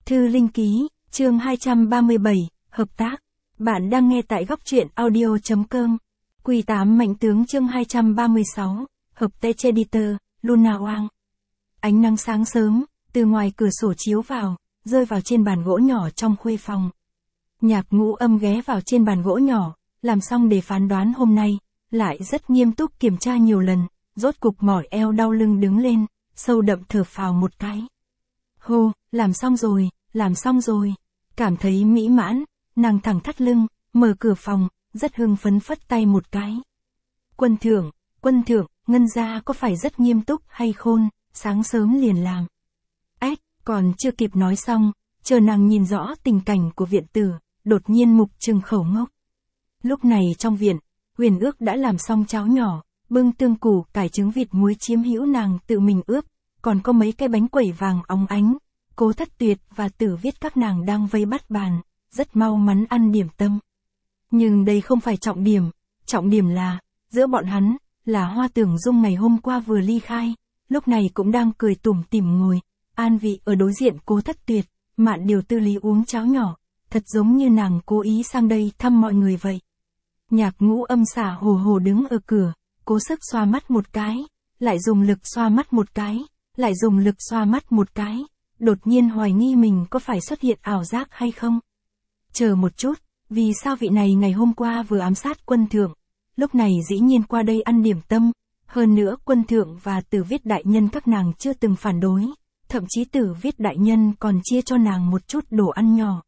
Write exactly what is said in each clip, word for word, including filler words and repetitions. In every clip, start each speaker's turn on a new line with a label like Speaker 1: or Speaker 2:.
Speaker 1: Thư Linh Ký, chương hai trăm ba mươi bảy, hợp tác. Bạn đang nghe tại góc truyện audio.com. Quy tám Mạnh tướng chương hai trăm ba mươi sáu, hợp tác editor, Luna Wang. Ánh nắng sáng sớm, từ ngoài cửa sổ chiếu vào, rơi vào trên bàn gỗ nhỏ trong khuê phòng. Nhạc Ngũ Âm ghé vào trên bàn gỗ nhỏ, làm xong để phán đoán hôm nay, lại rất nghiêm túc kiểm tra nhiều lần, rốt cục mỏi eo đau lưng đứng lên, sâu đậm thở phào một cái. Hô, làm xong rồi, làm xong rồi. Cảm thấy mỹ mãn, nàng thẳng thắt lưng, mở cửa phòng, rất hưng phấn phất tay một cái. Quân thượng, quân thượng, Ngân gia có phải rất nghiêm túc hay khôn, sáng sớm liền làm. Ếch, còn chưa kịp nói xong, chờ nàng nhìn rõ tình cảnh của viện tử, đột nhiên mục trừng khẩu ngốc. Lúc này trong viện, Huyền Ước đã làm xong cháo nhỏ, bưng tương củ cải trứng vịt muối chiếm hữu nàng tự mình ướp, còn có mấy cái bánh quẩy vàng óng ánh. Cố Thất Tuyệt và Tử Viết các nàng đang vây bắt bàn, rất mau mắn ăn điểm tâm. Nhưng đây không phải trọng điểm, trọng điểm là, giữa bọn hắn, là Hoa Tưởng Dung ngày hôm qua vừa ly khai, lúc này cũng đang cười tủm tỉm ngồi, an vị ở đối diện Cố Thất Tuyệt, Mạn Điều Tư Lý uống cháo nhỏ, thật giống như nàng cố ý sang đây thăm mọi người vậy. Nhạc Ngũ Âm xả hồ hồ đứng ở cửa, cố sức xoa mắt một cái, lại dùng lực xoa mắt một cái, lại dùng lực xoa mắt một cái. Đột nhiên hoài nghi mình có phải xuất hiện ảo giác hay không. Chờ một chút, vì sao vị này ngày hôm qua vừa ám sát quân thượng, lúc này dĩ nhiên qua đây ăn điểm tâm, hơn nữa quân thượng và Tử Viết đại nhân các nàng chưa từng phản đối, thậm chí Tử Viết đại nhân còn chia cho nàng một chút đồ ăn nhỏ.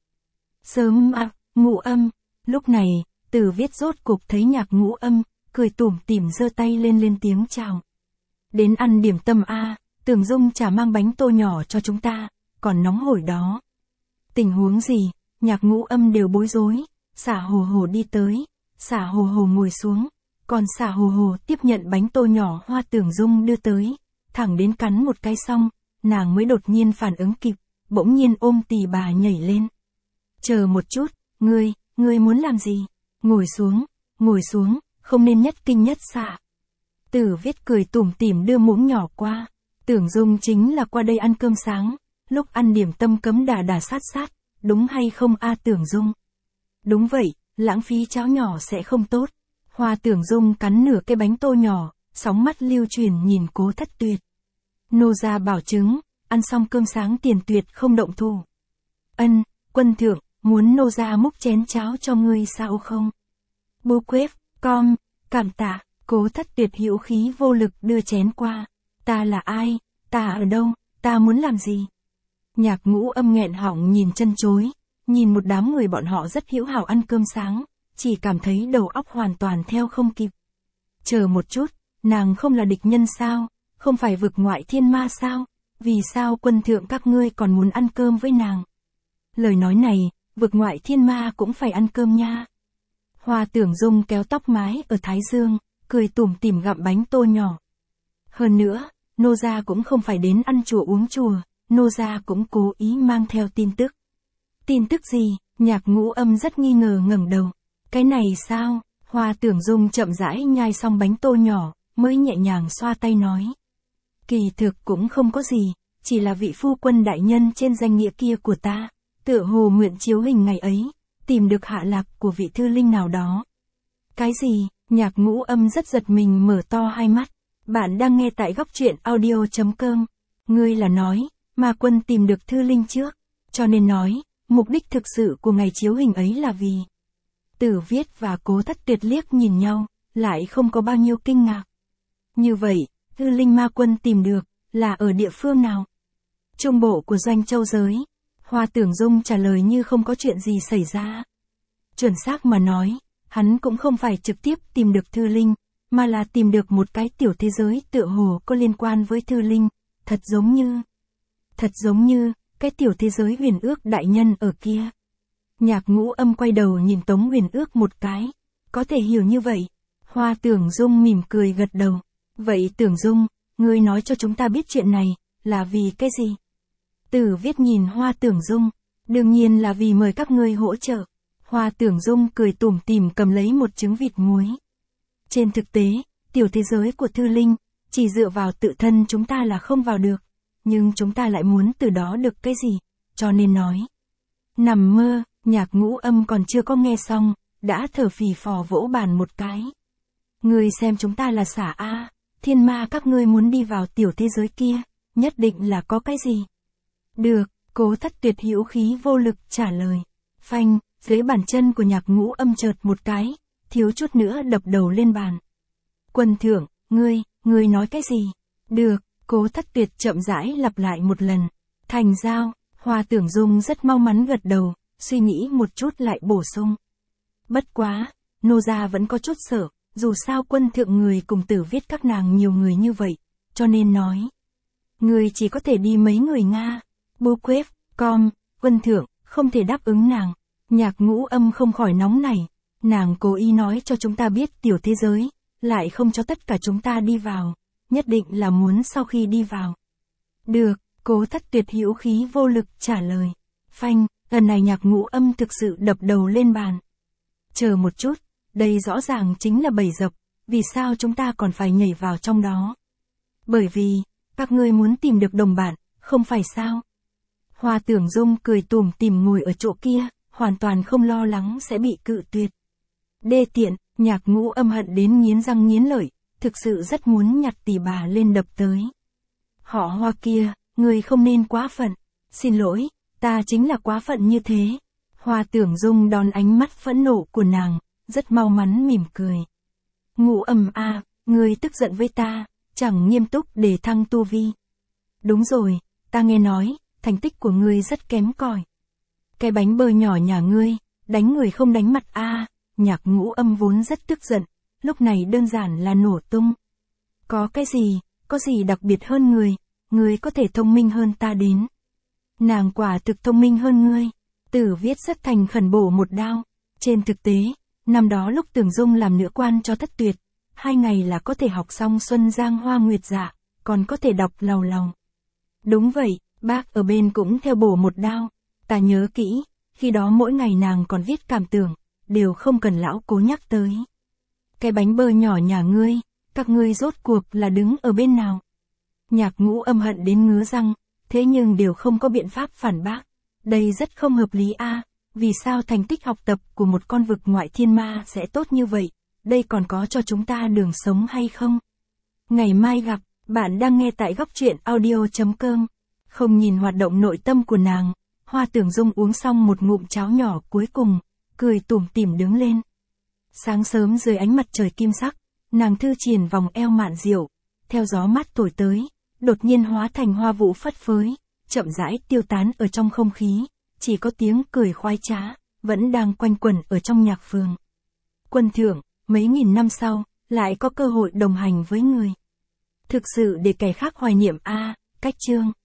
Speaker 1: Sớm à, Ngũ Âm, lúc này, Tử Viết rốt cuộc thấy Nhạc Ngũ Âm, cười tủm tỉm giơ tay lên lên tiếng chào. Đến ăn điểm tâm a. À. Tưởng Dung chả mang bánh tô nhỏ cho chúng ta, còn nóng hổi đó. Tình huống gì, Nhạc Ngũ Âm đều bối rối, xả hồ hồ đi tới, xả hồ hồ ngồi xuống, còn xả hồ hồ tiếp nhận bánh tô nhỏ Hoa Tưởng Dung đưa tới, thẳng đến cắn một cái xong, nàng mới đột nhiên phản ứng kịp, bỗng nhiên ôm tì bà nhảy lên. Chờ một chút, ngươi, ngươi muốn làm gì? Ngồi xuống, ngồi xuống, không nên nhất kinh nhất xạ. Tử Viết cười tủm tỉm đưa muỗng nhỏ qua. Tưởng Dung chính là qua đây ăn cơm sáng, lúc ăn điểm tâm cấm đà đà sát sát, đúng hay không a Tưởng Dung? Đúng vậy, lãng phí cháo nhỏ sẽ không tốt. Hoa Tưởng Dung cắn nửa cái bánh tô nhỏ, sóng mắt lưu truyền nhìn Cố Thất Tuyệt. Nô gia bảo chứng, ăn xong cơm sáng tiền tuyệt không động thủ. Ân, quân thượng, muốn nô gia múc chén cháo cho ngươi sao không? Bố quếp, com, cảm tạ, Cố Thất Tuyệt hữu khí vô lực đưa chén qua. Ta là ai? Ta ở đâu? Ta muốn làm gì? Nhạc Ngũ Âm nghẹn họng nhìn chân chối, nhìn một đám người bọn họ rất hữu hảo ăn cơm sáng, chỉ cảm thấy đầu óc hoàn toàn theo không kịp. Chờ một chút, nàng không là địch nhân sao? Không phải vực ngoại thiên ma sao? Vì sao quân thượng các ngươi còn muốn ăn cơm với nàng? Lời nói này, vực ngoại thiên ma cũng phải ăn cơm nha. Hoa Tưởng Dung kéo tóc mái ở thái dương, cười tủm tỉm gặm bánh tô nhỏ. Hơn nữa, nô gia cũng không phải đến ăn chùa uống chùa, nô gia cũng cố ý mang theo tin tức. Tin tức gì? Nhạc Ngũ Âm rất nghi ngờ ngẩng đầu. Cái này sao? Hoa Tưởng Dung chậm rãi nhai xong bánh tô nhỏ, mới nhẹ nhàng xoa tay nói. Kỳ thực cũng không có gì, chỉ là vị phu quân đại nhân trên danh nghĩa kia của ta, tựa hồ nguyện chiếu hình ngày ấy, tìm được hạ lạc của vị thư linh nào đó. Cái gì? Nhạc Ngũ Âm rất giật mình mở to hai mắt. Bạn đang nghe tại góc truyện audio.com. Ngươi là nói, mà quân tìm được thư linh trước, cho nên nói, mục đích thực sự của ngày chiếu hình ấy là vì. Tử Viết và Cố Thất Tuyệt liếc nhìn nhau, lại không có bao nhiêu kinh ngạc. Như vậy, thư linh ma quân tìm được, là ở địa phương nào? Trung bộ của Doanh Châu giới. Hoa Tưởng Dung trả lời như không có chuyện gì xảy ra. Chuẩn xác mà nói, hắn cũng không phải trực tiếp tìm được thư linh, mà là tìm được một cái tiểu thế giới tựa hồ có liên quan với thư linh, thật giống như, thật giống như, cái tiểu thế giới Huyền Ước đại nhân ở kia. Nhạc Ngũ Âm quay đầu nhìn Tống Huyền Ước một cái, có thể hiểu như vậy. Hoa Tưởng Dung mỉm cười gật đầu. Vậy Tưởng Dung, ngươi nói cho chúng ta biết chuyện này, là vì cái gì? Tử Viết nhìn Hoa Tưởng Dung, đương nhiên là vì mời các ngươi hỗ trợ. Hoa Tưởng Dung cười tủm tỉm cầm lấy một trứng vịt muối. Trên thực tế, tiểu thế giới của thư linh, chỉ dựa vào tự thân chúng ta là không vào được, nhưng chúng ta lại muốn từ đó được cái gì, cho nên nói. Nằm mơ, Nhạc Ngũ Âm còn chưa có nghe xong, đã thở phì phò vỗ bàn một cái. Ngươi xem chúng ta là xả a, thiên ma các ngươi muốn đi vào tiểu thế giới kia, nhất định là có cái gì. Được, Cố Thất Tuyệt hữu khí vô lực trả lời. Phanh, dưới bàn chân của Nhạc Ngũ Âm chợt một cái, thiếu chút nữa đập đầu lên bàn. Quân thượng, ngươi, ngươi nói cái gì? Được, Cố Thất Tuyệt chậm rãi lặp lại một lần. Thành giao, Hoa Tưởng Dung rất mau mắn gật đầu, suy nghĩ một chút lại bổ sung. Bất quá, nô gia vẫn có chút sợ, dù sao quân thượng người cùng Tử Viết các nàng nhiều người như vậy, cho nên nói. Người chỉ có thể đi mấy người Nga. Bô quếp, com, quân thượng, không thể đáp ứng nàng. Nhạc Ngũ Âm không khỏi nóng nảy. Nàng cố ý nói cho chúng ta biết tiểu thế giới, lại không cho tất cả chúng ta đi vào. Nhất định là muốn sau khi đi vào. Được, Cố Thất Tuyệt hữu khí vô lực trả lời. Phanh, lần này Nhạc Ngũ Âm thực sự đập đầu lên bàn. Chờ một chút, đây rõ ràng chính là bẫy dập, vì sao chúng ta còn phải nhảy vào trong đó? Bởi vì, các ngươi muốn tìm được đồng bạn, không phải sao? Hoa Tưởng Dung cười tủm tỉm ngồi ở chỗ kia, hoàn toàn không lo lắng sẽ bị cự tuyệt. Đê tiện, Nhạc Ngũ Âm hận đến nghiến răng nghiến lợi, thực sự rất muốn nhặt tỷ bà lên đập tới. Họ Hoa kia, người không nên quá phận. Xin lỗi, ta chính là quá phận như thế. Hoa Tưởng Dung đón ánh mắt phẫn nộ của nàng, rất mau mắn mỉm cười. Ngũ Âm a, à, người tức giận với ta, chẳng nghiêm túc để thăng tu vi. Đúng rồi, ta nghe nói, thành tích của ngươi rất kém cỏi. Cái bánh bơ nhỏ nhà ngươi, đánh người không đánh mặt a. À, Nhạc Ngũ Âm vốn rất tức giận, lúc này đơn giản là nổ tung. Có cái gì, có gì đặc biệt hơn người, ngươi có thể thông minh hơn ta đến. Nàng quả thực thông minh hơn ngươi. Tử Viết rất thành khẩn bổ một đao. Trên thực tế, năm đó lúc Tưởng Dung làm nữ quan cho Thất Tuyệt, hai ngày là có thể học xong Xuân Giang Hoa Nguyệt Dạ, còn có thể đọc lầu lầu. Đúng vậy, bác ở bên cũng theo bổ một đao. Ta nhớ kỹ, khi đó mỗi ngày nàng còn viết cảm tưởng, đều không cần lão cố nhắc tới. Cái bánh bơ nhỏ nhà ngươi, các ngươi rốt cuộc là đứng ở bên nào? Nhạc Ngũ Âm hận đến ngứa răng, thế nhưng đều không có biện pháp phản bác. Đây rất không hợp lý a, à, vì sao thành tích học tập của một con vực ngoại thiên ma sẽ tốt như vậy, đây còn có cho chúng ta đường sống hay không? Ngày mai gặp, bạn đang nghe tại góc truyện audio chấm com. Không nhìn hoạt động nội tâm của nàng, Hoa Tưởng Dung uống xong một ngụm cháo nhỏ cuối cùng, cười tủm tỉm đứng lên. Sáng sớm dưới ánh mặt trời kim sắc, nàng thư triển vòng eo mạn diệu, theo gió mát thổi tới, đột nhiên hóa thành hoa vũ phất phới, chậm rãi tiêu tán ở trong không khí, chỉ có tiếng cười khoái trá, vẫn đang quanh quẩn ở trong nhạc phường. Quân thượng, mấy nghìn năm sau, lại có cơ hội đồng hành với người. Thực sự để kẻ khác hoài niệm a, à, cách chương.